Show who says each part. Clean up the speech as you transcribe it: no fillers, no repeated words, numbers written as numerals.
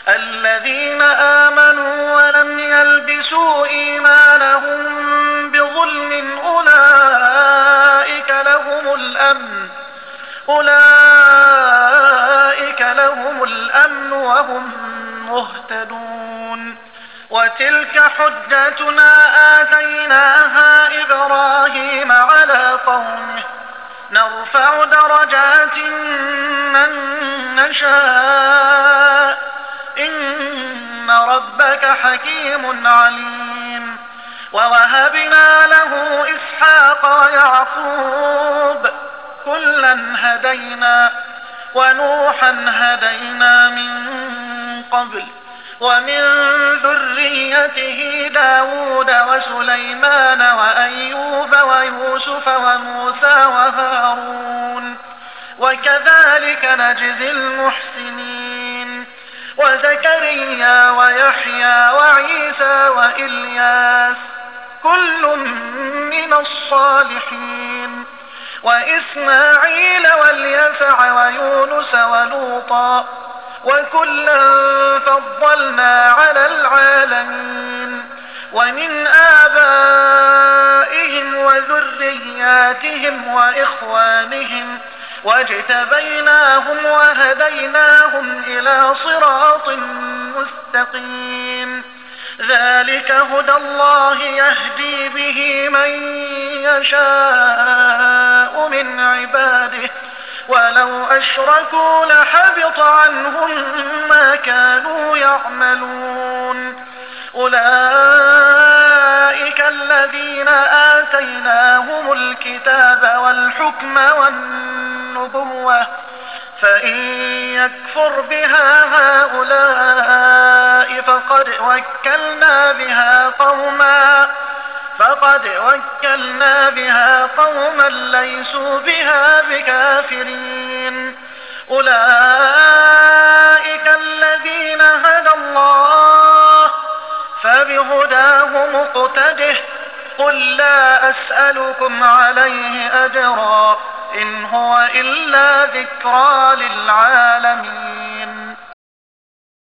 Speaker 1: الذين آمنوا ولم يلبسوا إيمانهم بظلم أولئك لهم الأمن وهم مهتدون. وتلك حجتنا آتيناها إبراهيم على قومه نرفع درجات من نشاء إن ربك حكيم عليم. ووهبنا له إسحاق ويعقوب كلا هدينا ونوحا هدينا من قبل ومن ذريته داود وسليمان وأيوب ويوسف وموسى وهارون وكذلك نجزي المحسنين. وزكريا ويحيى وعيسى وإلياس كل من الصالحين وإسماعيل واليسع ويونس ولوطا وكلا فضلنا على العالمين. ومن آبائهم وذرياتهم وإخوانهم واجتبيناهم وهديناهم إلى صراط مستقيم. ذلك هدى الله يهدي به من يشاء من عباده ولو أشركوا لحبط عنهم ما كانوا يعملون. أولئك الذين آتيناهم الكتاب والحكم والنبوة فإن يكفر بها هؤلاء فقد وكلنا بها قوما ليسوا بها بكافرين. أولئك الذين هدى الله فبهداه مقتده قل لا أسألكم عليه أجرا إن هو إلا ذكرى للعالمين.